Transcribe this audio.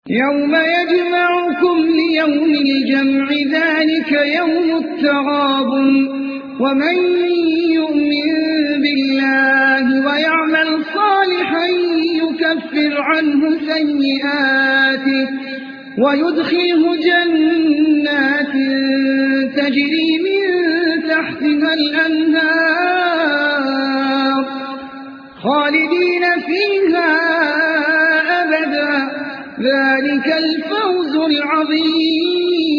يوم يجمعكم ليوم الجمع ذلك يوم التغابن ومن يؤمن بالله ويعمل صالحا يكفر عنه سيئاته ويدخله جنات تجري من تحتها الأنهار خالدين فيها أبدا ذلك الفوز العظيم.